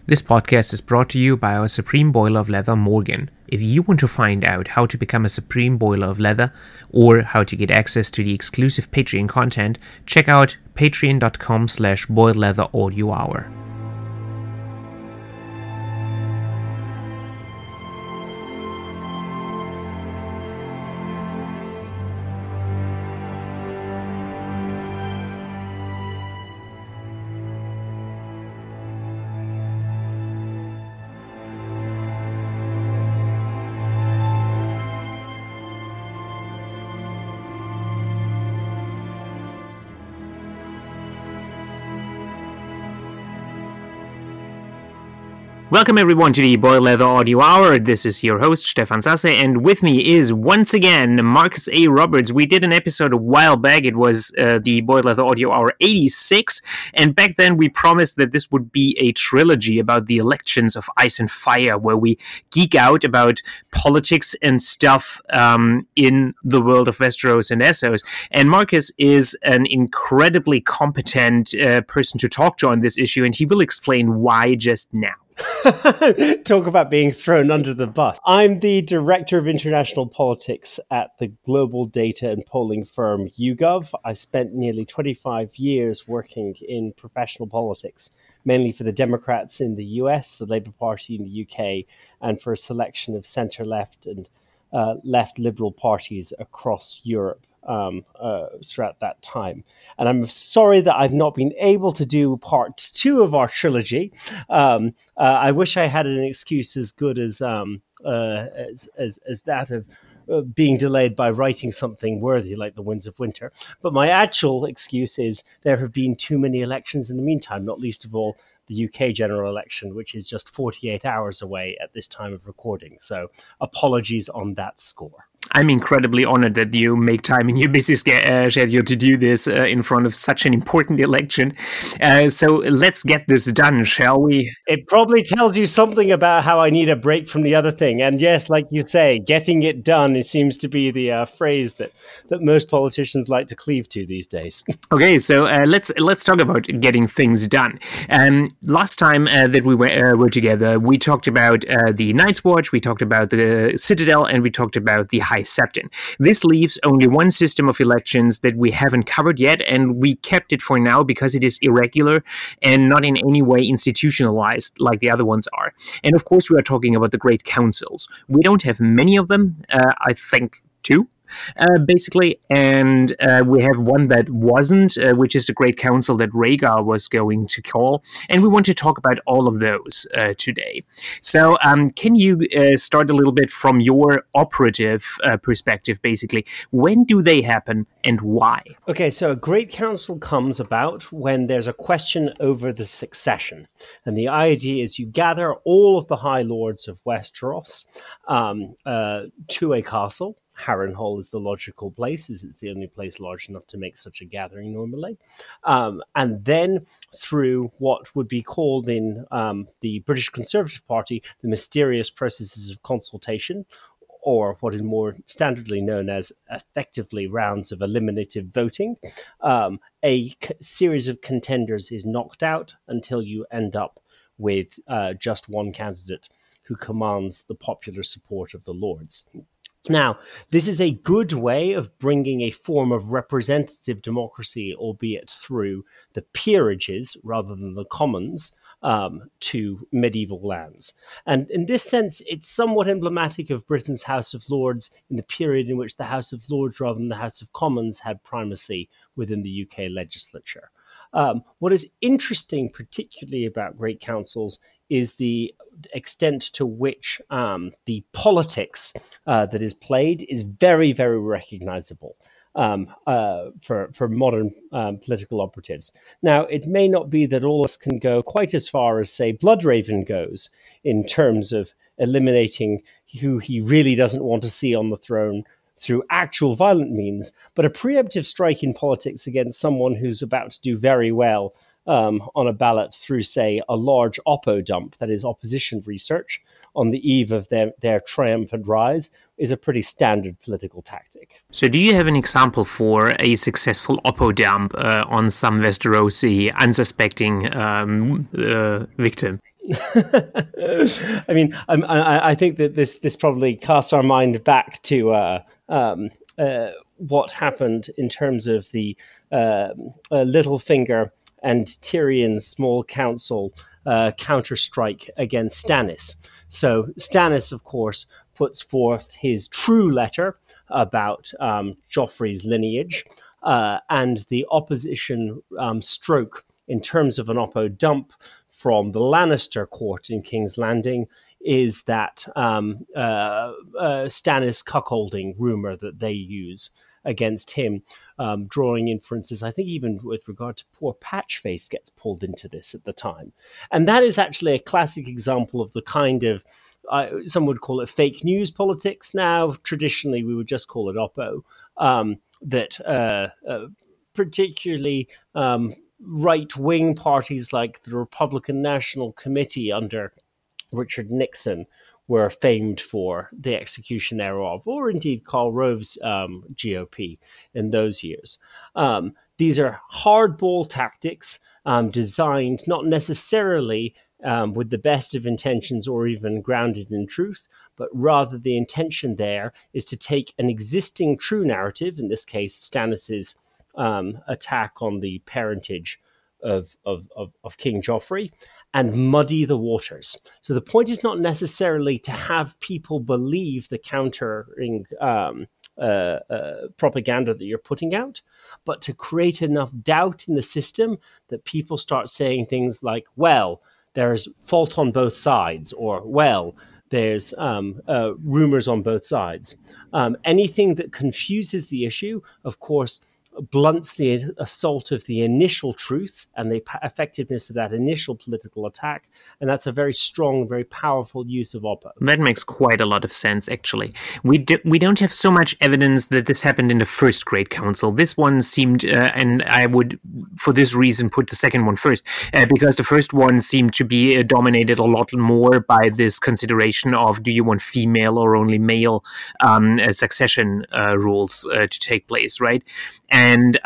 This podcast is brought to you by our Supreme Boiler of Leather, Morgan. If you want to find out how to become a Supreme Boiler of Leather or how to get access to the exclusive Patreon content, check out patreon.com/boiledleather-audio-hour. Welcome everyone to the Boiled Leather Audio Hour. This is your host, Stefan Sasse, and with me is once again Marcus A. Roberts. We did an episode a while back. It was the Boiled Leather Audio Hour 86, and back then we promised that this would be a trilogy about the elections of Ice and Fire, where we geek out about politics and stuff in the world of Westeros and Essos. And Marcus is an incredibly competent person to talk to on this issue, and he will explain why just now. Talk about being thrown under the bus. I'm the Director of International Politics at the global data and polling firm YouGov. I spent nearly 25 years working in professional politics, mainly for the Democrats in the US, the Labour Party in the UK, and for a selection of centre-left and left liberal parties across Europe. Throughout that time. And I'm sorry that I've not been able to do part 2 of our trilogy. I wish I had an excuse as good as that of being delayed by writing something worthy like The Winds of Winter. But my actual excuse is there have been too many elections in the meantime, not least of all the UK general election, which is just 48 hours away at this time of recording. So apologies on that score. I'm incredibly honored that you make time in your busy schedule to do this in front of such an important election. So let's get this done, shall we? It probably tells you something about how I need a break from the other thing. And yes, like you say, getting it done, it seems to be the phrase that most politicians like to cleave to these days. Okay, so let's talk about getting things done. Last time that we were together, we talked about the Night's Watch, we talked about the Citadel, and we talked about the High Septon. This leaves only one system of elections that we haven't covered yet, and we kept it for now because it is irregular and not in any way institutionalized like the other ones are. And of course, we are talking about the Great Councils. We don't have many of them, I think 2. Basically, and we have one that wasn't, which is the Great Council that Rhaegar was going to call, and we want to talk about all of those today. So can you start a little bit from your operative perspective, basically? When do they happen and why? Okay, so a Great Council comes about when there's a question over the succession, and the idea is you gather all of the High Lords of Westeros to a castle. Harrenhal is the logical place, as it's the only place large enough to make such a gathering normally. And then through what would be called in the British Conservative Party, the mysterious processes of consultation, or what is more standardly known as effectively rounds of eliminative voting, series of contenders is knocked out until you end up with just one candidate who commands the popular support of the Lords. Now, this is a good way of bringing a form of representative democracy, albeit through the peerages rather than the commons, to medieval lands. And in this sense, it's somewhat emblematic of Britain's House of Lords in the period in which the House of Lords rather than the House of Commons had primacy within the UK legislature. What is interesting, particularly about Great Councils, is the extent to which the politics that is played is very, very recognizable for modern political operatives. Now, it may not be that all of us can go quite as far as, say, Bloodraven goes in terms of eliminating who he really doesn't want to see on the throne through actual violent means, but a preemptive strike in politics against someone who's about to do very well on a ballot through, say, a large oppo dump, that is opposition research, on the eve of their triumphant rise, is a pretty standard political tactic. So do you have an example for a successful oppo dump on some Westerosi unsuspecting victim? I mean, I think that this probably casts our mind back to what happened in terms of the Littlefinger and Tyrion's small council counterstrike against Stannis. So Stannis, of course, puts forth his true letter about Joffrey's lineage, and the opposition stroke in terms of an oppo dump from the Lannister court in King's Landing is that Stannis cuckolding rumor that they use against him, drawing inferences. I think even with regard to poor Patchface gets pulled into this at the time. And that is actually a classic example of the kind of, some would call it fake news politics now. Traditionally, we would just call it Oppo. That particularly right-wing parties like the Republican National Committee under Richard Nixon were famed for the execution thereof, or indeed Karl Rove's GOP in those years. These are hardball tactics designed not necessarily with the best of intentions or even grounded in truth, but rather the intention there is to take an existing true narrative, in this case Stannis's attack on the parentage of King Joffrey, and muddy the waters. So the point is not necessarily to have people believe the countering propaganda that you're putting out, but to create enough doubt in the system that people start saying things like, well, there's fault on both sides, or, well, there's rumors on both sides. Anything that confuses the issue, of course, blunts the assault of the initial truth and the effectiveness of that initial political attack. And that's a very strong, very powerful use of Oppo. That makes quite a lot of sense, actually. We don't have so much evidence that this happened in the first Great Council. This one seemed, and I would, for this reason, put the second one first, because the first one seemed to be dominated a lot more by this consideration of, do you want female or only male succession rules to take place, right? And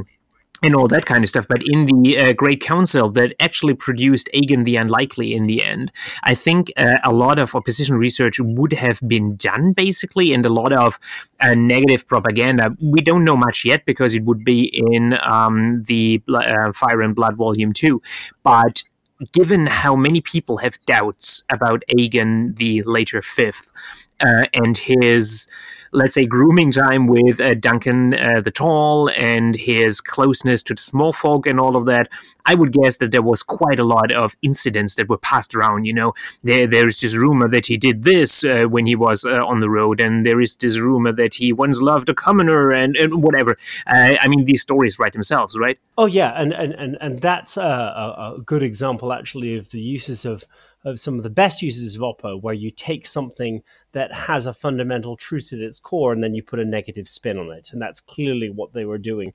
all that kind of stuff. But in the Great Council that actually produced Aegon the Unlikely in the end, I think a lot of opposition research would have been done, basically, and a lot of negative propaganda. We don't know much yet because it would be in the Fire and Blood Volume 2. But given how many people have doubts about Aegon the later Fifth and his, let's say, grooming time with Duncan the Tall and his closeness to the small folk and all of that, I would guess that there was quite a lot of incidents that were passed around. You know, there's this rumor that he did this when he was on the road, and there is this rumor that he once loved a commoner and whatever. I mean, these stories write themselves, right? Oh, yeah, and that's a good example, actually, of the uses of some of the best uses of Oppo, where you take something that has a fundamental truth at its core and then you put a negative spin on it. And that's clearly what they were doing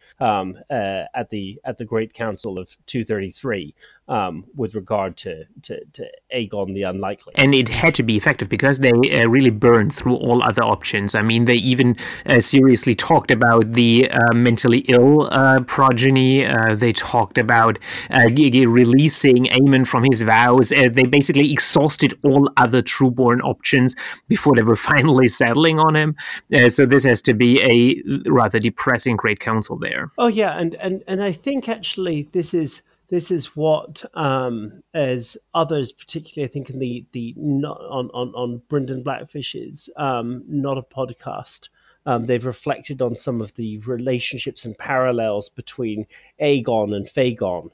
at the Great Council of 233 with regard to Aegon the Unlikely. And it had to be effective because they really burned through all other options. I mean, they even seriously talked about the mentally ill progeny. They talked about releasing Aemon from his vows. They basically exhausted all other trueborn options before they were finally settling on him. So this has to be a rather depressing Great Council there. Oh, yeah, and I think actually this is what, as others, particularly I think in the not on Brendan Blackfish's Not a Podcast, they've reflected on some of the relationships and parallels between Aegon and Fagon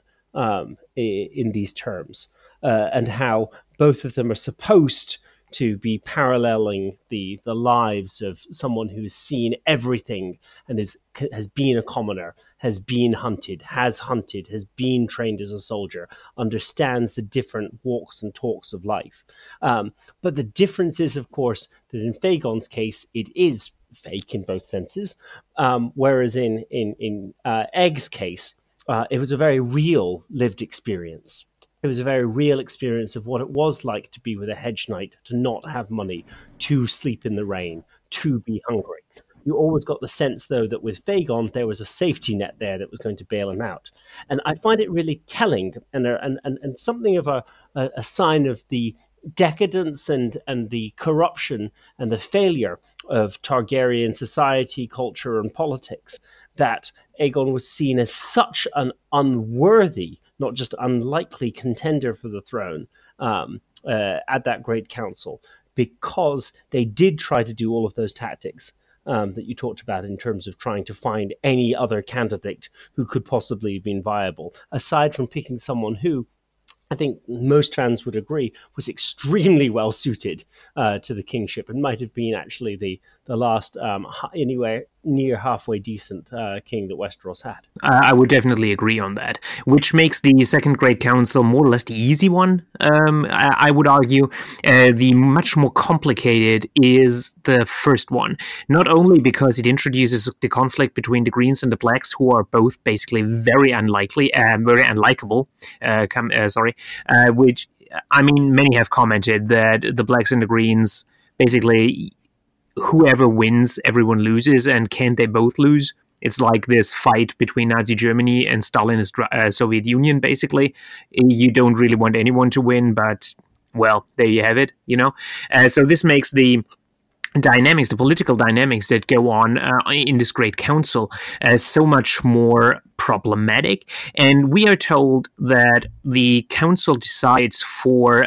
in these terms, and how both of them are supposed to be paralleling the lives of someone who's seen everything and has been a commoner, has been hunted, has been trained as a soldier, understands the different walks and talks of life. But the difference is, of course, that in Fagon's case, it is fake in both senses, whereas in Egg's case, it was a very real lived experience. It was a very real experience of what it was like to be with a hedge knight, to not have money, to sleep in the rain, to be hungry. You always got the sense, though, that with Fagon, there was a safety net there that was going to bail him out. And I find it really telling and something of a sign of the decadence and the corruption and the failure of Targaryen society, culture, and politics, that Aegon was seen as such an unworthy, not just unlikely contender for the throne at that Great Council, because they did try to do all of those tactics that you talked about in terms of trying to find any other candidate who could possibly have been viable, aside from picking someone who, I think most fans would agree, was extremely well suited to the kingship and might have been actually the last anywhere near halfway decent king that Westeros had. I would definitely agree on that, which makes the Second Great Council more or less the easy one, I would argue. The much more complicated is the first one, not only because it introduces the conflict between the Greens and the Blacks, who are both basically very unlikely, very unlikable, which, I mean, many have commented that the Blacks and the Greens, basically, whoever wins, everyone loses, and can't they both lose? It's like this fight between Nazi Germany and Stalinist Soviet Union, basically. You don't really want anyone to win, but, well, there you have it, you know? So this makes the dynamics, the political dynamics that go on in this Great Council so much more problematic. And we are told that the council decides for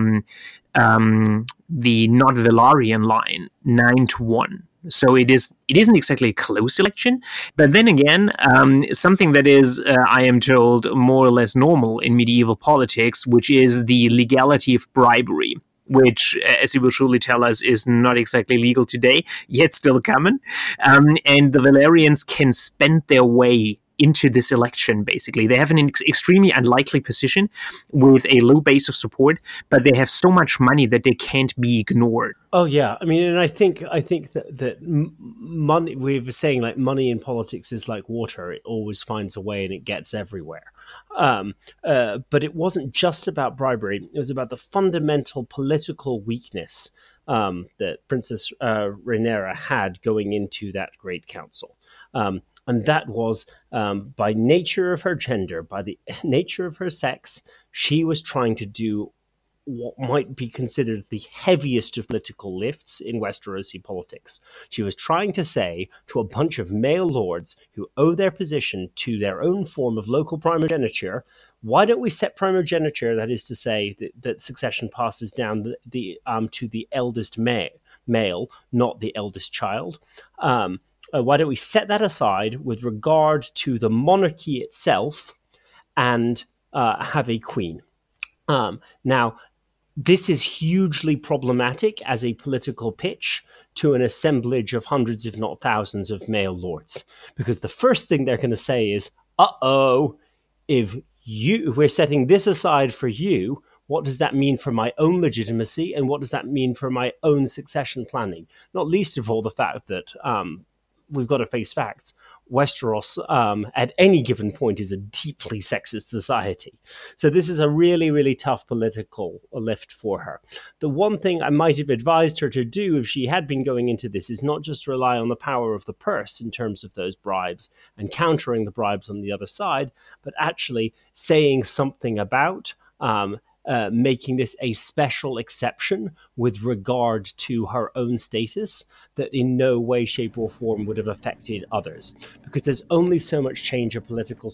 the not Velaryon line 9-1. So it isn't exactly a close election, but then again, something that is, I am told, more or less normal in medieval politics, which is the legality of bribery, which, as you will surely tell us, is not exactly legal today, yet still common. And the Velaryons can spend their way into this election, basically. They have an extremely unlikely position with a low base of support, but they have so much money that they can't be ignored. Oh yeah, I mean, and I think that money. We were saying, like, money in politics is like water; it always finds a way and it gets everywhere. But it wasn't just about bribery; it was about the fundamental political weakness that Princess Rhaenyra had going into that Great Council. And that was, by nature of her gender, by the nature of her sex, she was trying to do what might be considered the heaviest of political lifts in Westerosi politics. She was trying to say to a bunch of male lords who owe their position to their own form of local primogeniture, why don't we set primogeniture, that is to say, that succession passes down to the eldest male, not the eldest child? Why don't we set that aside with regard to the monarchy itself and have a queen? Now, this is hugely problematic as a political pitch to an assemblage of hundreds, if not thousands, of male lords. Because the first thing they're going to say is, if we're setting this aside for you, what does that mean for my own legitimacy? And what does that mean for my own succession planning? Not least of all the fact that we've got to face facts. Westeros, at any given point, is a deeply sexist society. So this is a really, really tough political lift for her. The one thing I might have advised her to do if she had been going into this is not just rely on the power of the purse in terms of those bribes and countering the bribes on the other side, but actually saying something about making this a special exception with regard to her own status that in no way, shape, or form would have affected others. Because there's only so much change a political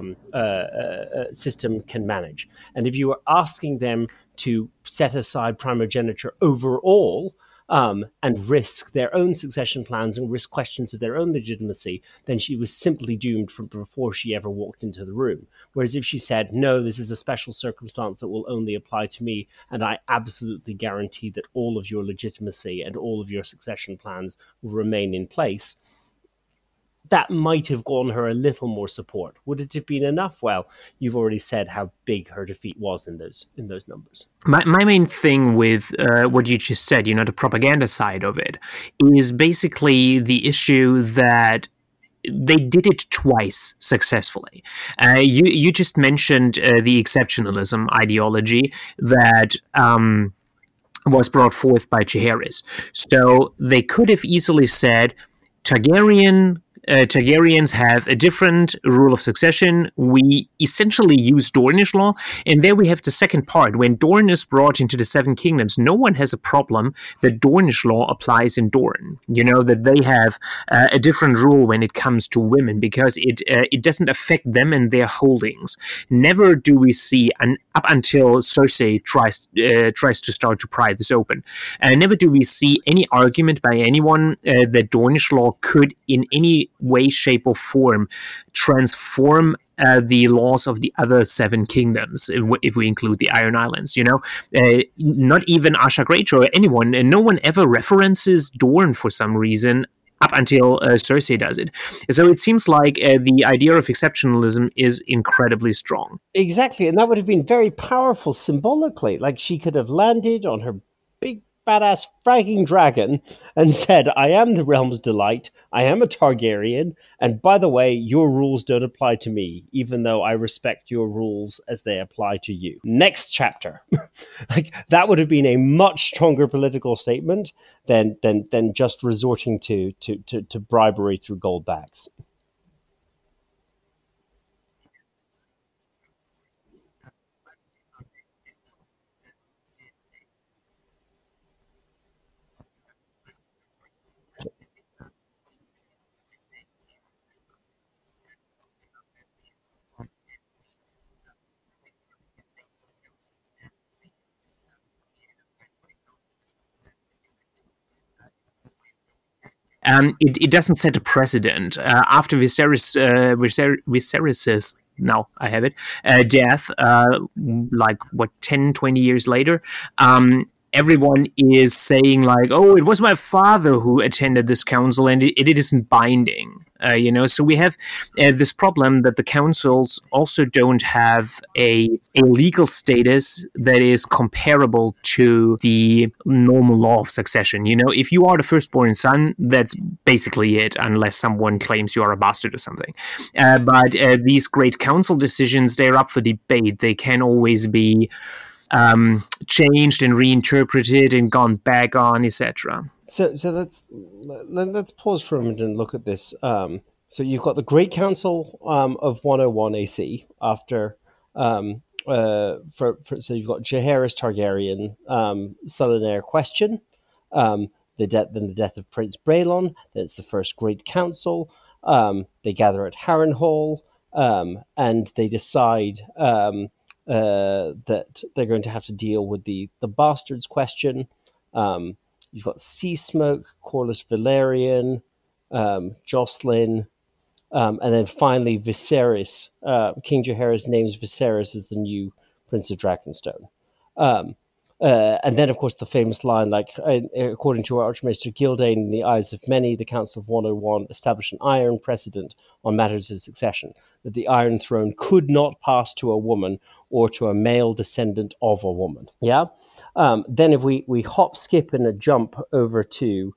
system can manage. And if you are asking them to set aside primogeniture overall, and risk their own succession plans and risk questions of their own legitimacy, then she was simply doomed from before she ever walked into the room. Whereas if she said, no, this is a special circumstance that will only apply to me, and I absolutely guarantee that all of your legitimacy and all of your succession plans will remain in place, that might have gotten her a little more support. Would it have been enough? Well, you've already said how big her defeat was in those numbers. My main thing with what you just said, the propaganda side of it, is basically the issue that they did it twice successfully. You just mentioned the exceptionalism ideology that was brought forth by Jaehaerys. So they could have easily said, Targaryen Targaryens have a different rule of succession. We essentially use Dornish law, and there we have the second part. When Dorne is brought into the Seven Kingdoms, no one has a problem that Dornish law applies in Dorne. You know, that they have a different rule when it comes to women, because it doesn't affect them and their holdings. Never do we see, up until Cersei tries to start to pry this open, never do we see any argument by anyone that Dornish law could in any way, shape, or form transform the laws of the other seven kingdoms, if we include the Iron Islands. You know, not even Asha Greyjoy or anyone, and no one ever references Dorne for some reason up until Cersei does it. So it seems like the idea of exceptionalism is incredibly strong. Exactly, and that would have been very powerful symbolically. Like, she could have landed on her big badass fragging dragon and said, I am the realm's delight, I am a Targaryen, and by the way, your rules don't apply to me, even though I respect your rules as they apply to you. Next chapter. Like, that would have been a much stronger political statement than just resorting to bribery through gold bags. It doesn't set a precedent. After Viserys's, now I have it, death, like, 10, 20 years later, everyone is saying, like, oh, it was my father who attended this council, and it isn't binding. So we have this problem that the councils also don't have a legal status that is comparable to the normal law of succession. You know, if you are the firstborn son, that's basically it, unless someone claims you are a bastard or something. But these great council decisions, they're up for debate. They can always be changed and reinterpreted and gone back on, etc. So let's pause for a minute and look at this. So you've got the Great Council of 101 AC after. So you've got Jaehaerys Targaryen, son and heir question, then the death of Prince Braelon. Then it's the first Great Council. They gather at Harrenhal, and they decide that they're going to have to deal with the bastards question. You've got Sea Smoke, Corlys Velaryon, Jocelyn, and then finally Viserys. King Jaehaerys names Viserys as the new Prince of Dragonstone. And then, of course, the famous line, like, according to Archmaester Gildane, in the eyes of many, the Council of 101 established an iron precedent on matters of succession, that the Iron Throne could not pass to a woman or to a male descendant of a woman. Yeah? Then if we hop, skip, and a jump over to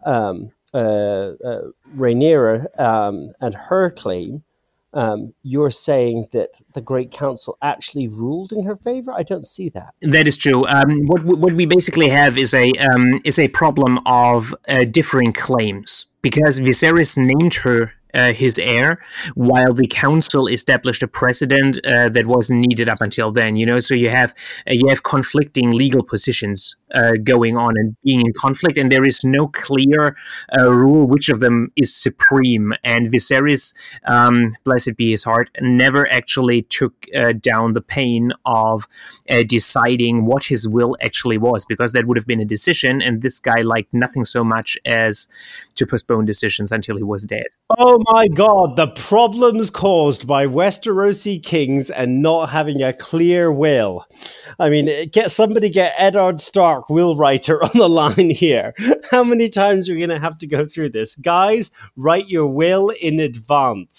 Rhaenyra and her claim, you're saying that the Great Council actually ruled in her favor? I don't see that. That is true. What we basically have is a problem of differing claims, because Viserys named her his heir, while the council established a precedent that wasn't needed up until then. You know, so you have conflicting legal positions going on and being in conflict, and there is no clear rule which of them is supreme. And Viserys, blessed be his heart, never actually took down the pain of deciding what his will actually was, because that would have been a decision, and this guy liked nothing so much as to postpone decisions until he was dead. Oh my god, the problems caused by Westerosi kings and not having a clear will. I mean, get Eddard Stark, will writer, on the line here. How many times are we going to have to go through this? Guys, write your will in advance.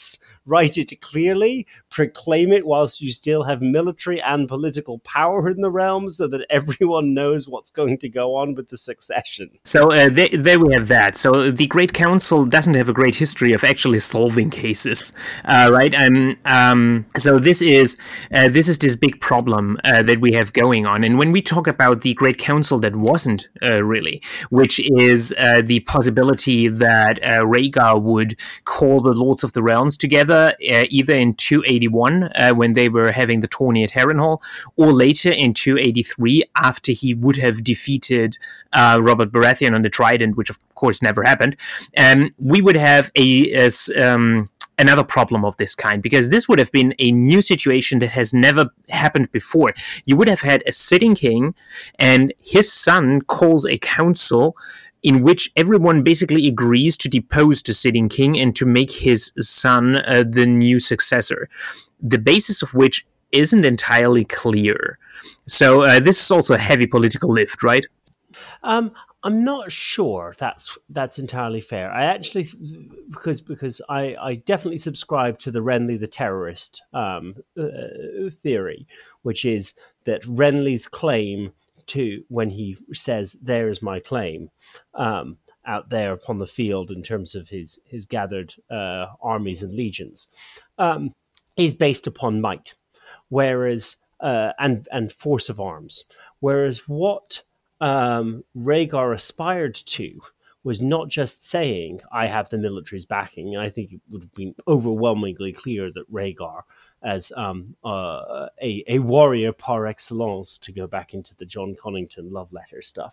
write it clearly, proclaim it whilst you still have military and political power in the realm so that everyone knows what's going to go on with the succession. So there we have that. So the Great Council doesn't have a great history of actually solving cases, right? So this is this big problem that we have going on. And when we talk about the Great Council that wasn't really, which is the possibility that Rhaegar would call the Lords of the Realms together either in 281 when they were having the tourney at Harrenhal, or later in 283 after he would have defeated Robert Baratheon on the Trident, which of course never happened. We would have another problem of this kind, because this would have been a new situation that has never happened before. You would have had a sitting king, and his son calls a council in which everyone basically agrees to depose the sitting king and to make his son the new successor, the basis of which isn't entirely clear. So this is also a heavy political lift, right? I'm not sure that's entirely fair. I actually, because I definitely subscribe to the Renly the terrorist theory, which is that Renly's claim to, when he says "there is my claim," out there upon the field in terms of his gathered armies and legions, is based upon might, whereas and force of arms, whereas what Rhaegar aspired to was not just saying, I have the military's backing. And I think it would have been overwhelmingly clear that Rhaegar, as a warrior par excellence, to go back into the John Connington love letter stuff,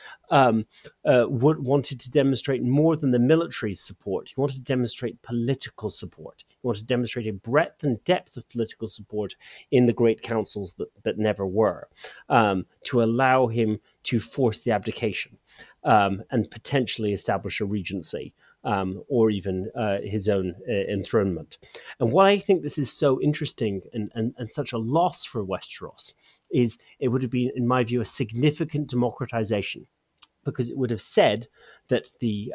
wanted to demonstrate more than the military support. He wanted to demonstrate political support. He wanted to demonstrate a breadth and depth of political support in the great councils that never were, to allow him to force the abdication and potentially establish a regency, or even his own enthronement. And why I think this is so interesting and such a loss for Westeros is it would have been, in my view, a significant democratization, because it would have said that the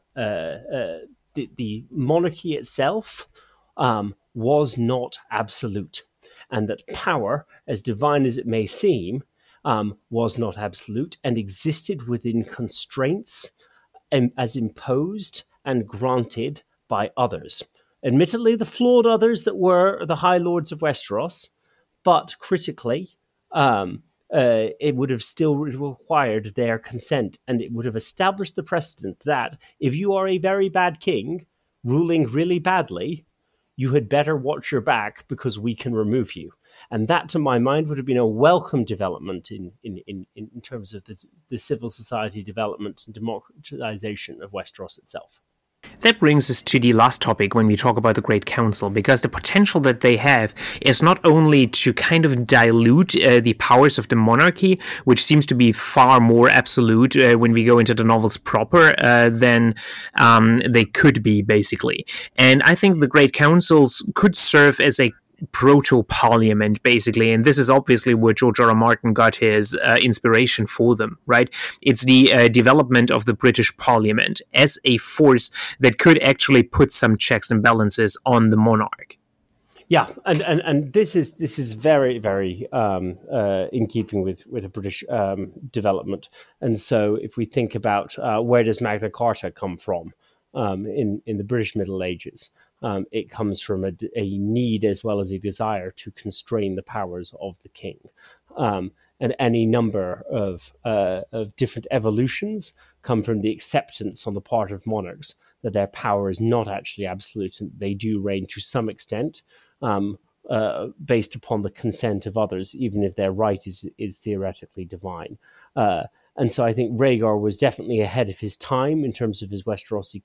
monarchy itself was not absolute, and that power, as divine as it may seem, was not absolute and existed within constraints as imposed and granted by others. Admittedly, the flawed others that were the High Lords of Westeros, but critically, it would have still required their consent, and it would have established the precedent that if you are a very bad king ruling really badly, you had better watch your back because we can remove you. And that, to my mind, would have been a welcome development in terms of the civil society development and democratization of Westeros itself. That brings us to the last topic when we talk about the Great Council, because the potential that they have is not only to kind of dilute the powers of the monarchy, which seems to be far more absolute when we go into the novels proper than they could be, basically. And I think the Great Councils could serve as a proto-parliament, basically, and this is obviously where George R.R. Martin got his inspiration for them, right? It's the development of the British Parliament as a force that could actually put some checks and balances on the monarch. Yeah, and this is very, very in keeping with a British development. And so if we think about where does Magna Carta come from in the British Middle Ages, it comes from a need as well as a desire to constrain the powers of the king. And any number of different evolutions come from the acceptance on the part of monarchs that their power is not actually absolute, and they do reign to some extent based upon the consent of others, even if their right is theoretically divine. And so I think Rhaegar was definitely ahead of his time in terms of his Westerosi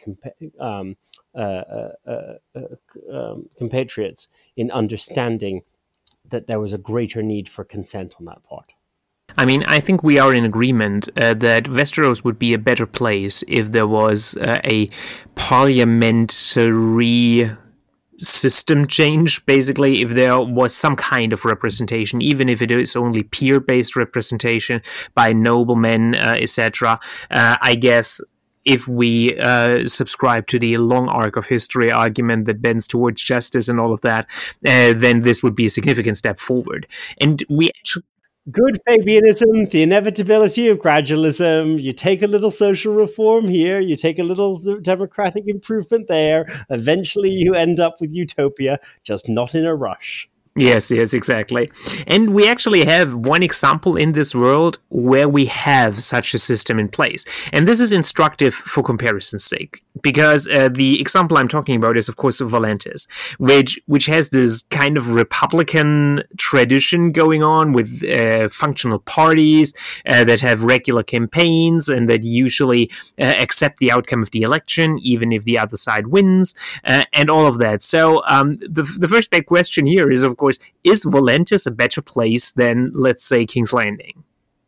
compatriots in understanding that there was a greater need for consent on that part. I mean, I think we are in agreement that Westeros would be a better place if there was a parliamentary system change, basically, if there was some kind of representation, even if it is only peer-based representation by noblemen, etc. I guess if we subscribe to the long arc of history argument that bends towards justice and all of that, then this would be a significant step forward. And we actually. Good Fabianism, the inevitability of gradualism. You take a little social reform here, you take a little democratic improvement there. Eventually, you end up with utopia, just not in a rush. Yes, exactly. And we actually have one example in this world where we have such a system in place. And this is instructive for comparison's sake, because the example I'm talking about is, of course, Volantis, which has this kind of Republican tradition going on with functional parties that have regular campaigns and that usually accept the outcome of the election, even if the other side wins, and all of that. So the first big question here is, of course, is Volantis a better place than, let's say, King's Landing?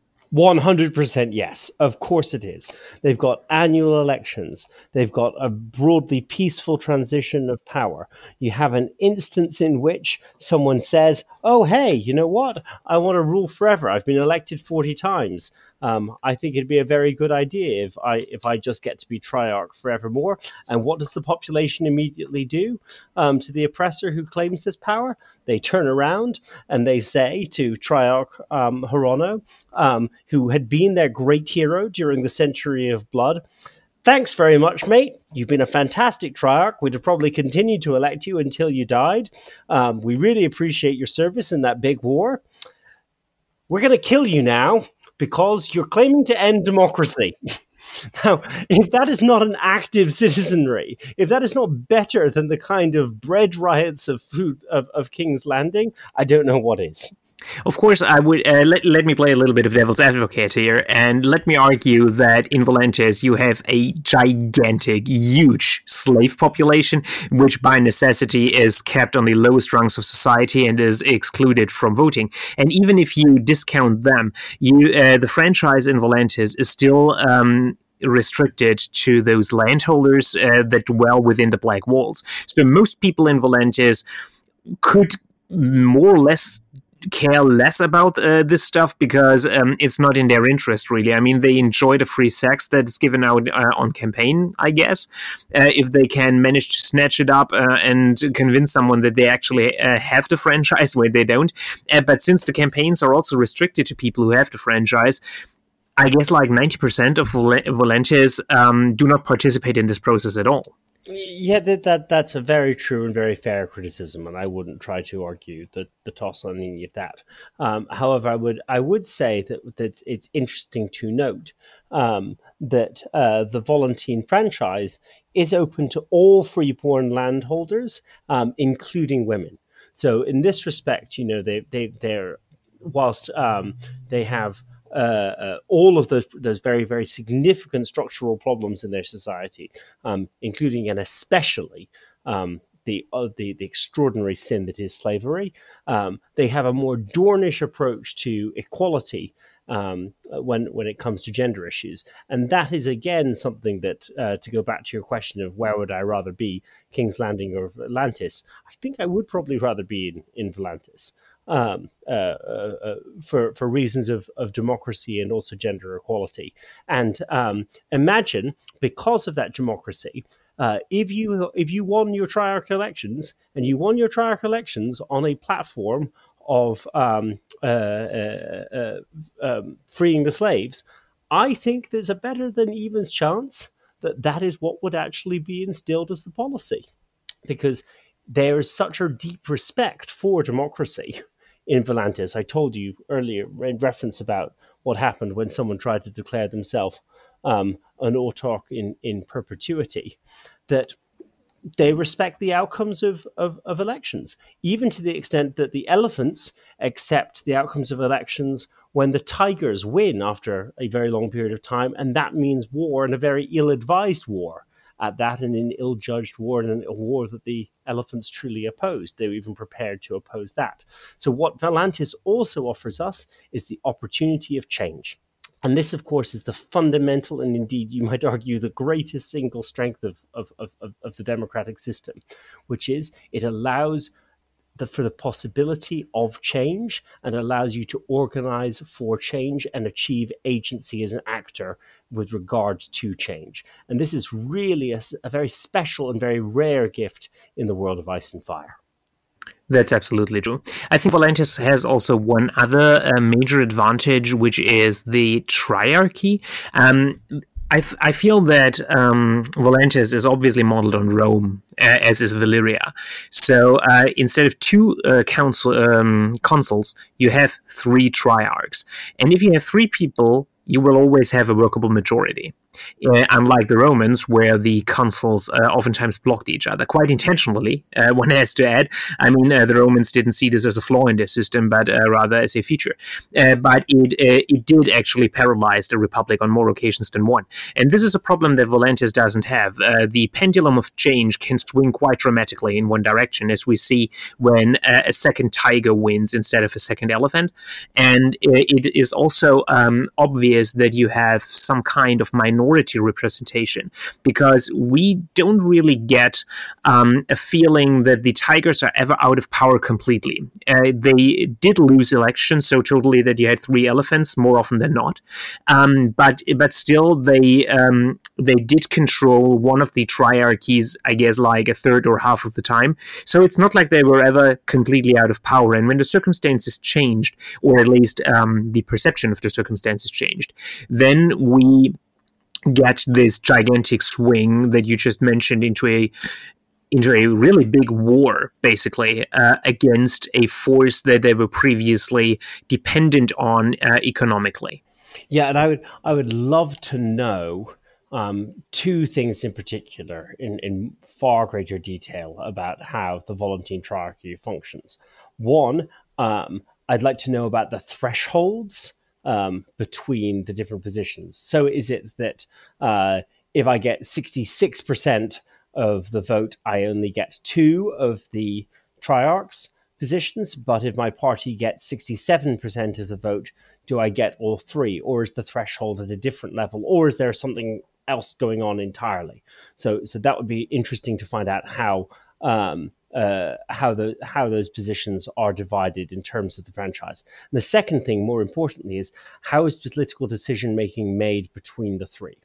100% yes. Of course it is. They've got annual elections. They've got a broadly peaceful transition of power. You have an instance in which someone says, oh, hey, you know what? I want to rule forever. I've been elected 40 times. I think it'd be a very good idea if I just get to be Triarch forevermore. And what does the population immediately do to the oppressor who claims this power? They turn around and they say to Triarch Hirono, who had been their great hero during the Century of Blood, thanks very much, mate. You've been a fantastic Triarch. We'd have probably continued to elect you until you died. We really appreciate your service in that big war. We're going to kill you now because you're claiming to end democracy. Now, if that is not an active citizenry, if that is not better than the kind of bread riots of King's Landing, I don't know what is. Of course, I would let me play a little bit of devil's advocate here, and let me argue that in Volantis you have a gigantic, huge slave population, which by necessity is kept on the lowest rungs of society and is excluded from voting. And even if you discount them, the franchise in Volantis is still restricted to those landholders that dwell within the Black Walls. So most people in Volantis could more or less care less about this stuff because it's not in their interest, really. I mean, they enjoy the free sex that is given out on campaign, I guess, if they can manage to snatch it up and convince someone that they actually have the franchise where they don't. But since the campaigns are also restricted to people who have the franchise, I guess like 90% of Volantis do not participate in this process at all. Yeah, that's a very true and very fair criticism, and I wouldn't try to argue the toss on any of that. However, I would say that it's interesting to note that the Volantene franchise is open to all freeborn landholders, including women. So in this respect, you know, they're whilst they have all of those very, very significant structural problems in their society, including and especially the extraordinary sin that is slavery. They have a more Dornish approach to equality when it comes to gender issues, and that is again something that, to go back to your question of where would I rather be, King's Landing or Volantis, I think I would probably rather be in Volantis. For reasons of democracy and also gender equality. And imagine, because of that democracy, if you won your Triarch elections, and you won your Triarch elections on a platform of freeing the slaves, I think there's a better than evens chance that is what would actually be instilled as the policy. Because there is such a deep respect for democracy in Volantis. I told you earlier in reference about what happened when someone tried to declare themselves an autarch in perpetuity, that they respect the outcomes of elections, even to the extent that the elephants accept the outcomes of elections when the tigers win after a very long period of time, and that means war, and a very ill-advised war at that, and an ill-judged war, and a war that the elephants truly opposed. They were even prepared to oppose that. So what Volantis also offers us is the opportunity of change. And this, of course, is the fundamental, and indeed, you might argue, the greatest single strength of the democratic system, which is it allows for the possibility of change, and allows you to organize for change and achieve agency as an actor with regard to change. And this is really a very special and very rare gift in the world of Ice and Fire. That's absolutely true. I think Volantis has also one other major advantage, which is the triarchy. I feel that Volantis is obviously modeled on Rome, as is Valyria. So instead of two consuls, you have three triarchs. And if you have three people, you will always have a workable majority. Unlike the Romans, where the consuls oftentimes blocked each other, quite intentionally, one has to add. I mean, the Romans didn't see this as a flaw in their system, but rather as a feature. But it did actually paralyze the Republic on more occasions than one. And this is a problem that Volantis doesn't have. The pendulum of change can swing quite dramatically in one direction, as we see when a second tiger wins instead of a second elephant. And it is also obvious that you have some kind of minority representation, because we don't really get a feeling that the Tigers are ever out of power completely. They did lose elections so totally that you had three elephants more often than not, but still they did control one of the triarchies, I guess, like a third or half of the time. So it's not like they were ever completely out of power. And when the circumstances changed, or at least the perception of the circumstances changed, then we get this gigantic swing that you just mentioned into a really big war, basically, against a force that they were previously dependent on economically. Yeah, and I would love to know two things in particular in far greater detail about how the Volantene triarchy functions. One, I'd like to know about the thresholds between the different positions. So is it that if I get 66% of the vote, I only get two of the triarchs positions, but if my party gets 67% of the vote, do I get all three? Or is the threshold at a different level? Or is there something else going on entirely? So that would be interesting to find out how those positions are divided in terms of the franchise. And the second thing, more importantly, is how is political decision making made between the three?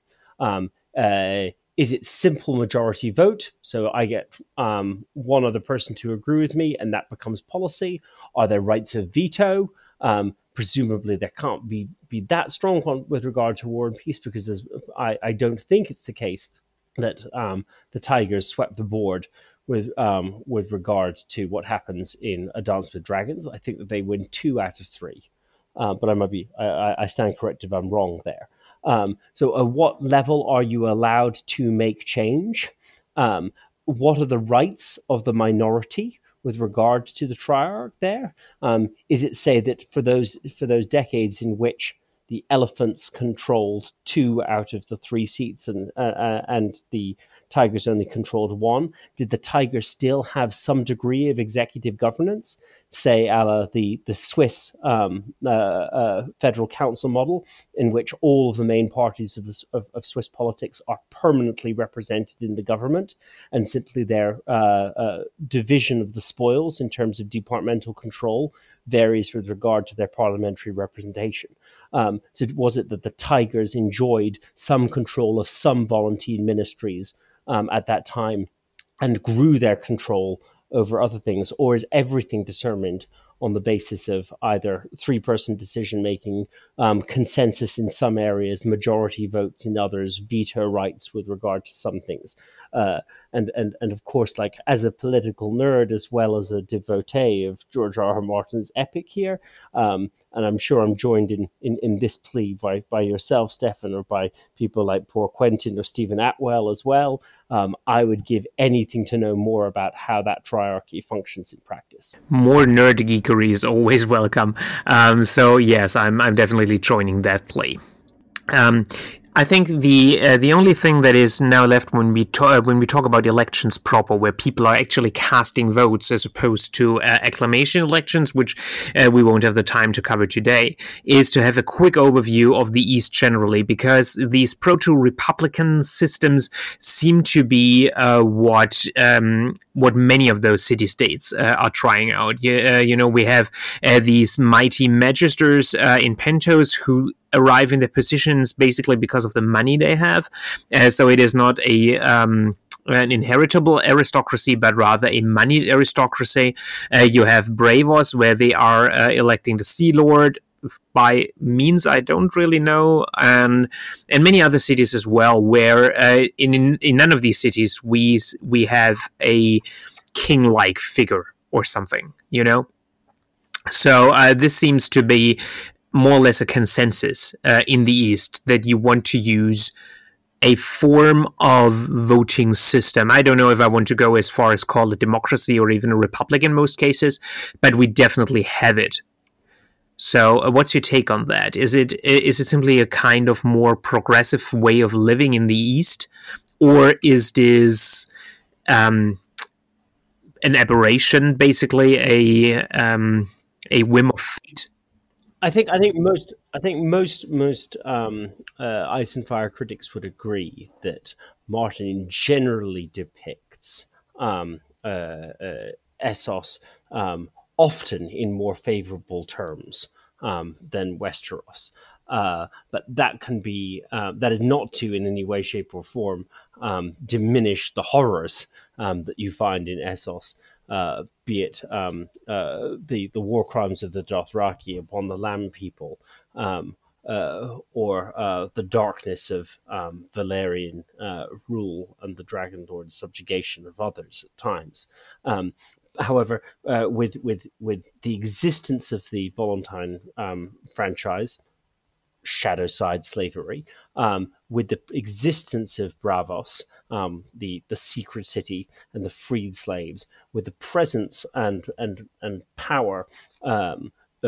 Is it simple majority vote? So I get one other person to agree with me, and that becomes policy. Are there rights of veto? Presumably, there can't be that strong with regard to War and Peace, because I don't think it's the case that the Tigers swept the board with regard to what happens in A Dance with Dragons. I think that they win 2 out of 3, but I stand corrected if I'm wrong there. So at what level are you allowed to make change? What are the rights of the minority with regard to the triarch there? Is it, say, that for those decades in which the elephants controlled 2 out of the 3 seats and the Tigers only controlled 1, did the Tigers still have some degree of executive governance, say a la the Swiss federal council model, in which all of the main parties of Swiss politics are permanently represented in the government, and simply their division of the spoils in terms of departmental control varies with regard to their parliamentary representation? So was it that the Tigers enjoyed some control of some Volantene ministries at that time and grew their control over other things? Or is everything determined on the basis of either 3-person decision-making, consensus in some areas, majority votes in others, veto rights with regard to some things? And of course, like, as a political nerd as well as a devotee of George R.R. Martin's epic here, and I'm sure I'm joined in this plea by yourself, Stefan, or by people like poor Quentin or Stephen Atwell as well. I would give anything to know more about how that triarchy functions in practice. More nerd geekery is always welcome. So yes, I'm definitely joining that plea. I think the only thing that is now left when we talk about elections proper, where people are actually casting votes as opposed to acclamation elections, which we won't have the time to cover today, is to have a quick overview of the East generally, because these proto-republican systems seem to be what many of those city-states are trying out. We have these mighty magisters in Pentos who arrive in their positions basically because of the money they have. So it is not an inheritable aristocracy, but rather a moneyed aristocracy. You have Bravos, where they are electing the Sea Lord by means I don't really know, and many other cities as well, where in none of these cities we have a king-like figure or something, So this seems to be more or less a consensus in the East that you want to use a form of voting system. I don't know if I want to go as far as call it democracy or even a republic in most cases, but we definitely have it. So what's your take on that? Is it simply a kind of more progressive way of living in the East, or is this an aberration, basically a whim of fate? I think most Ice and Fire critics would agree that Martin generally depicts Essos often in more favorable terms than Westeros. But that can be that is not to in any way, shape, or form diminish the horrors that you find in Essos. Be it the war crimes of the Dothraki upon the Land People, or the darkness of Valyrian rule and the Dragon Lord's subjugation of others at times. However, with the existence of the Volantine franchise, Shadowside slavery, with the existence of Bravos, the secret city and the freed slaves, with the presence and power of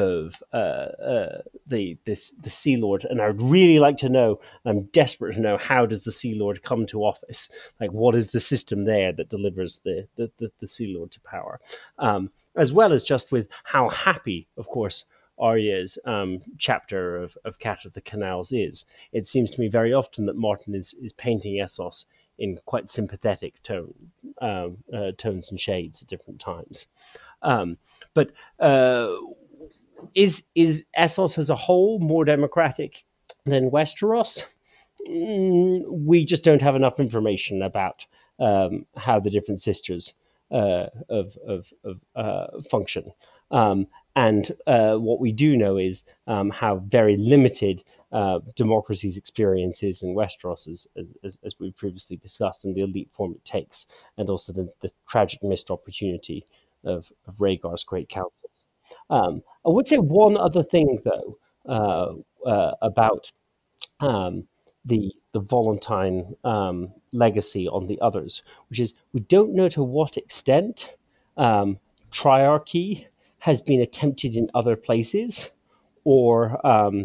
the Sea Lord. And I'd really like to know, I'm desperate to know, how does the Sea Lord come to office? Like, what is the system there that delivers the Sea Lord to power? As well as just with how happy, of course, Arya's chapter of Cat of the Canals is. It seems to me very often that Martin is painting Essos in quite sympathetic tones and shades at different times. But is Essos as a whole more democratic than Westeros? We just don't have enough information about how the different sisters function. And what we do know is how very limited democracy's experience is in Westeros, as we previously discussed, and the elite form it takes, and also the tragic missed opportunity of Rhaegar's great councils. I would say one other thing, though, about the Volantine legacy on the others, which is we don't know to what extent triarchy has been attempted in other places, or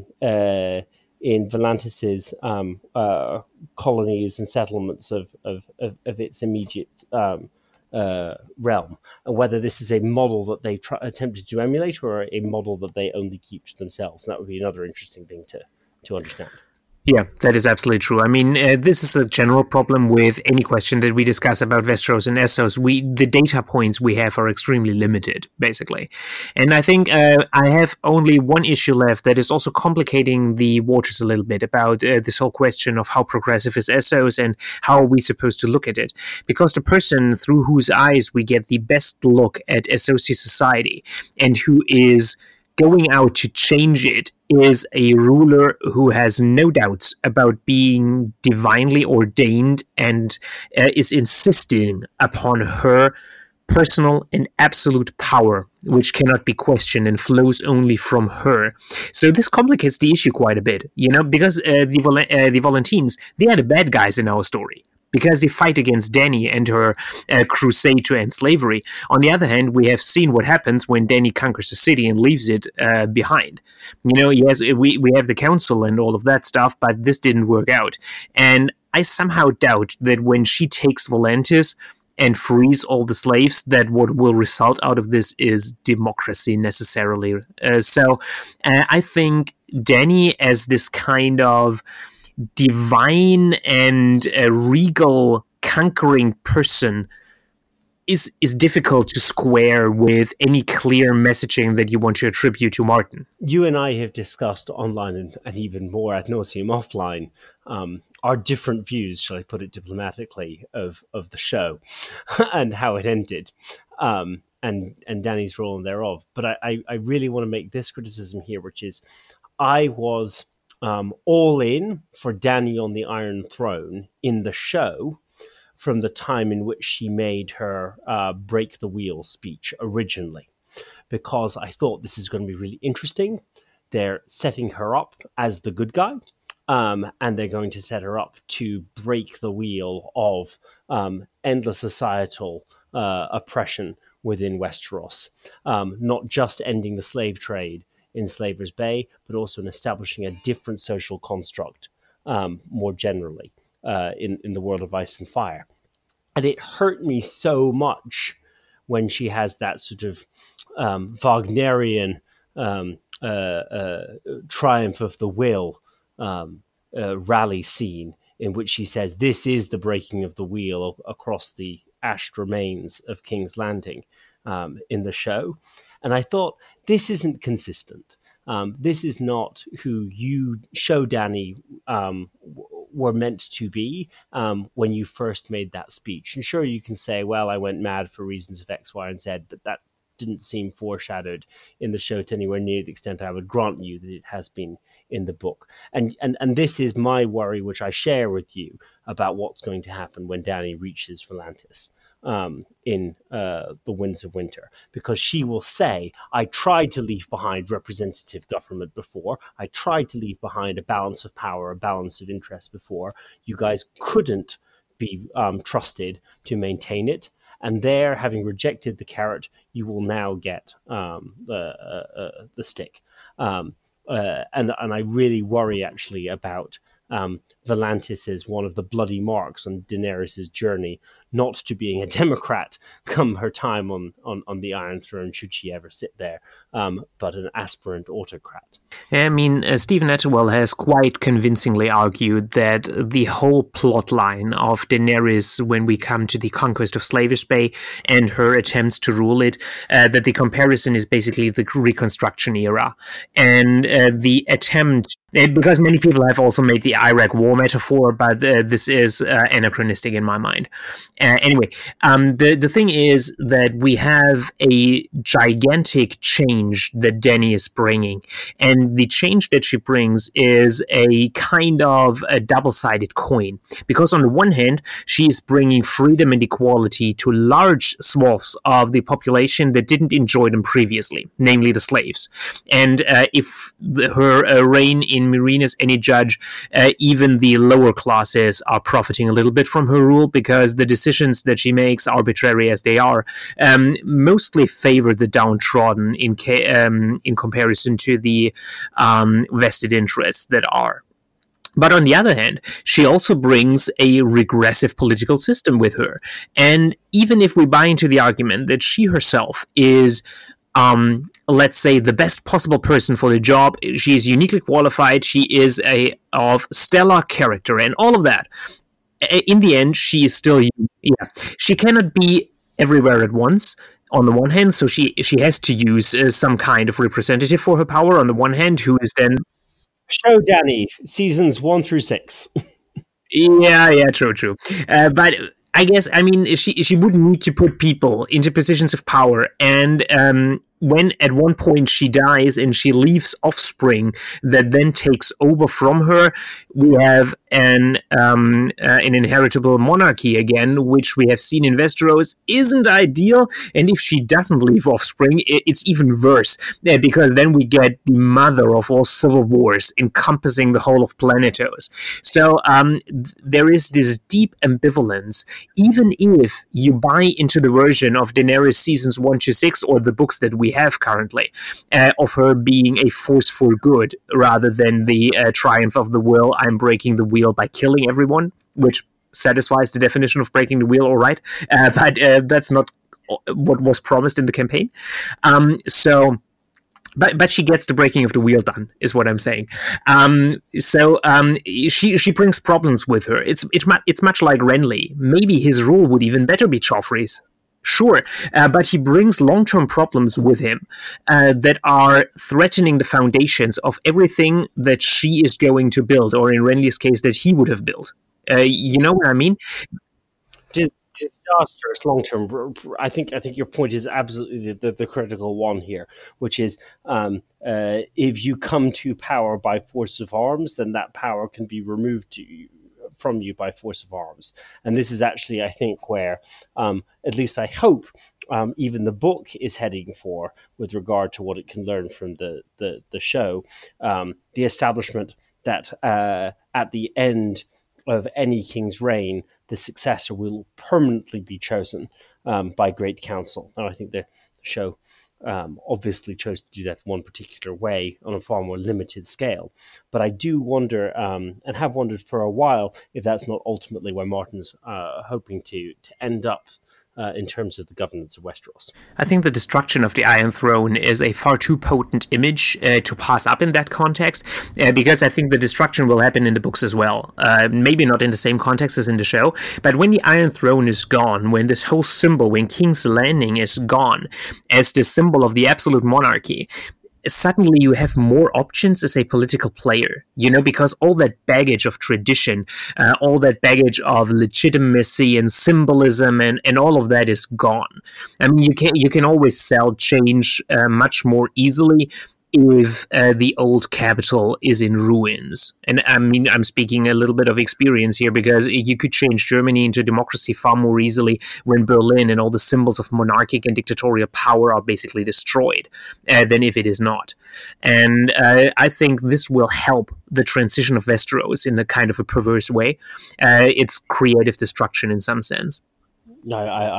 in Volantis's colonies and settlements of its immediate realm, and whether this is a model that they attempted to emulate or a model that they only keep to themselves. And that would be another interesting thing to understand. Yeah, that is absolutely true. I mean, this is a general problem with any question that we discuss about Westeros and Essos. The data points we have are extremely limited, basically. And I think I have only one issue left that is also complicating the waters a little bit about this whole question of how progressive is Essos and how are we supposed to look at it. Because the person through whose eyes we get the best look at Essosi society and who is going out to change it is a ruler who has no doubts about being divinely ordained and is insisting upon her personal and absolute power, which cannot be questioned and flows only from her. So this complicates the issue quite a bit, because the Volantines, they are the bad guys in our story. because they fight against Dany and her crusade to end slavery. On the other hand, we have seen what happens when Dany conquers a city and leaves it behind. Yes, we have the council and all of that stuff, but this didn't work out. And I somehow doubt that when she takes Volantis and frees all the slaves, that what will result out of this is democracy necessarily. So I think Dany, as this kind of divine and regal conquering person, is difficult to square with any clear messaging that you want to attribute to Martin. You and I have discussed online and even more ad nauseum offline our different views, shall I put it diplomatically, of the show and how it ended, and Dany's role thereof. But I really want to make this criticism here, which is I was all in for Dany on the Iron Throne in the show from the time in which she made her break the wheel speech originally, because I thought this is going to be really interesting. They're setting her up as the good guy. And they're going to set her up to break the wheel of endless societal oppression within Westeros. Not just ending the slave trade in Slaver's Bay, but also in establishing a different social construct more generally in the world of Ice and Fire. And it hurt me so much when she has that sort of Wagnerian triumph of the will rally scene in which she says this is the breaking of the wheel across the ashed remains of King's Landing in the show. And I thought, this isn't consistent. This is not who you show Dany were meant to be when you first made that speech. And sure, you can say, well, I went mad for reasons of X, Y, and Z, but that didn't seem foreshadowed in the show to anywhere near the extent I would grant you that it has been in the book. And this is my worry, which I share with you, about what's going to happen when Dany reaches Volantis in the Winds of Winter, because she will say, I tried to leave behind representative government before. I tried to leave behind a balance of power, a balance of interest before. You guys couldn't be trusted to maintain it. And there, having rejected the carrot, you will now get the stick. And I really worry, actually, about Volantis as one of the bloody marks on Daenerys' journey, not to being a Democrat come her time on the Iron Throne, should she ever sit there, but an aspirant autocrat. I mean, Stephen Etterwell has quite convincingly argued that the whole plot line of Daenerys, when we come to the conquest of Slaver's Bay and her attempts to rule it, that the comparison is basically the Reconstruction era. And the attempt, because many people have also made the Iraq War metaphor, but this is anachronistic in my mind. Anyway, the thing is that we have a gigantic change that Dany is bringing, and the change that she brings is a kind of a double-sided coin, because on the one hand, she is bringing freedom and equality to large swaths of the population that didn't enjoy them previously, namely the slaves. And if her reign in Meereen is any judge, even the lower classes are profiting a little bit from her rule, because the decisions that she makes, arbitrary as they are, mostly favor the downtrodden in comparison to the vested interests that are. But on the other hand, she also brings a regressive political system with her. And even if we buy into the argument that she herself is let's say, the best possible person for the job, she is uniquely qualified, she is of stellar character and all of that, in the end, she is still, she cannot be everywhere at once, on the one hand, so she has to use some kind of representative for her power, on the one hand, who is then... Show Dany, seasons 1 through 6. Yeah, true. But I guess, I mean, she would need to put people into positions of power, and when at one point she dies and she leaves offspring that then takes over from her, we have an inheritable monarchy again, which we have seen in Westeros isn't ideal. And if she doesn't leave offspring, it's even worse, because then we get the mother of all civil wars encompassing the whole of Planetos. So there is this deep ambivalence, even if you buy into the version of Daenerys seasons 1 to 6 or the books that we have currently, of her being a force for good rather than the triumph of the will. I'm breaking the wheel by killing everyone, which satisfies the definition of breaking the wheel, all right. But that's not what was promised in the campaign. But she gets the breaking of the wheel done, is what I'm saying. She brings problems with her. It's much like Renly. Maybe his rule would even better be Joffrey's. Sure, but he brings long-term problems with him that are threatening the foundations of everything that she is going to build, or in Renly's case, that he would have built. You know what I mean? Disastrous long term. I think your point is absolutely the critical one here, which is if you come to power by force of arms, then that power can be removed from you by force of arms. And this is actually, I think, where at least I hope even the book is heading for, with regard to what it can learn from the show, the establishment that at the end of any king's reign, the successor will permanently be chosen by Great Council. Now, I think the show obviously chose to do that one particular way on a far more limited scale. But I do wonder, and have wondered for a while, if that's not ultimately where Martin's hoping to end up in terms of the governance of Westeros. I think the destruction of the Iron Throne is a far too potent image to pass up in that context, because I think the destruction will happen in the books as well. Maybe not in the same context as in the show, but when the Iron Throne is gone, when this whole symbol, when King's Landing is gone as the symbol of the absolute monarchy, suddenly you have more options as a political player, because all that baggage of tradition, all that baggage of legitimacy and symbolism and all of that is gone. I mean, you can always sell change much more easily if the old capital is in ruins. And I mean, I'm speaking a little bit of experience here, because you could change Germany into democracy far more easily when Berlin and all the symbols of monarchic and dictatorial power are basically destroyed than if it is not. And I think this will help the transition of Westeros in a kind of a perverse way. It's creative destruction in some sense. No,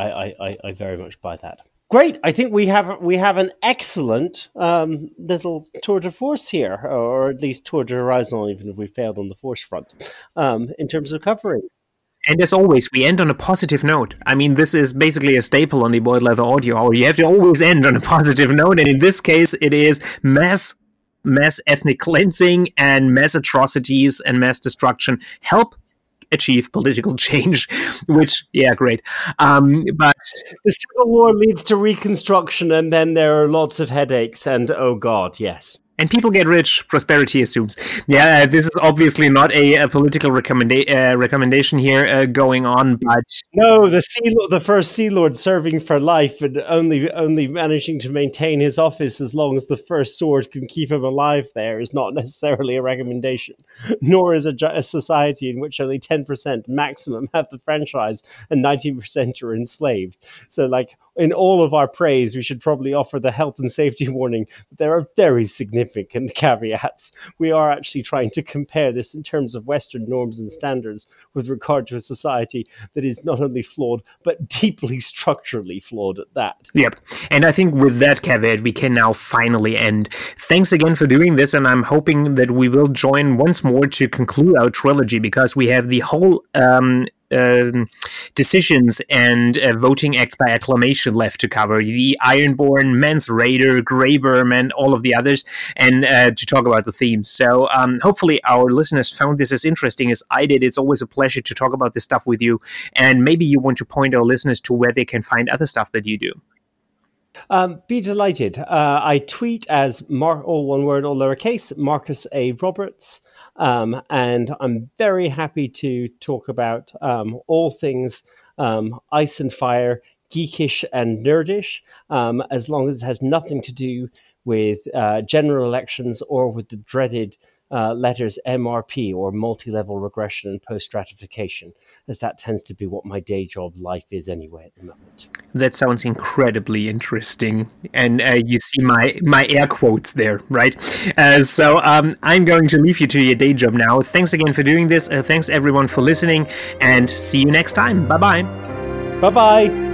I very much buy that. Great. I think we have an excellent little tour de force here, or at least tour de horizon, even if we failed on the force front, in terms of covering. And as always, we end on a positive note. I mean, this is basically a staple on the Boiled Leather Audio Hour. You have to always end on a positive note, and in this case, it is mass ethnic cleansing and mass atrocities and mass destruction help achieve political change, which, yeah, great. But the Civil War leads to reconstruction, and then there are lots of headaches, and oh God, yes. And people get rich, prosperity assumes. Yeah, this is obviously not a political recommendation here going on, but... No, the first Sea Lord serving for life and only managing to maintain his office as long as the first sword can keep him alive there is not necessarily a recommendation, nor is a society in which only 10% maximum have the franchise and 90% are enslaved. So, like, in all of our praise, we should probably offer the health and safety warning that there are very significant caveats. We are actually trying to compare this in terms of Western norms and standards with regard to a society that is not only flawed, but deeply structurally flawed at that. Yep. And I think with that caveat, we can now finally end. Thanks again for doing this, and I'm hoping that we will join once more to conclude our trilogy, because we have the whole... decisions and voting acts by acclamation left to cover, the Ironborn, Mance Rayder, Greyworm, and all of the others, and to talk about the themes. So hopefully our listeners found this as interesting as I did. It's always a pleasure to talk about this stuff with you, and maybe you want to point our listeners to where they can find other stuff that you do. Be delighted. I tweet as all one word, all lowercase, Marcus A. Roberts. And I'm very happy to talk about all things Ice and Fire, geekish and nerdish, as long as it has nothing to do with general elections or with the dreaded letters MRP, or multi-level regression and post-stratification, as that tends to be what my day job life is anyway at the moment. That sounds incredibly interesting, and you see my air quotes there, right? So I'm going to leave you to your day job now. Thanks again for doing this. Thanks everyone for listening, and see you next time. Bye-bye. Bye-bye.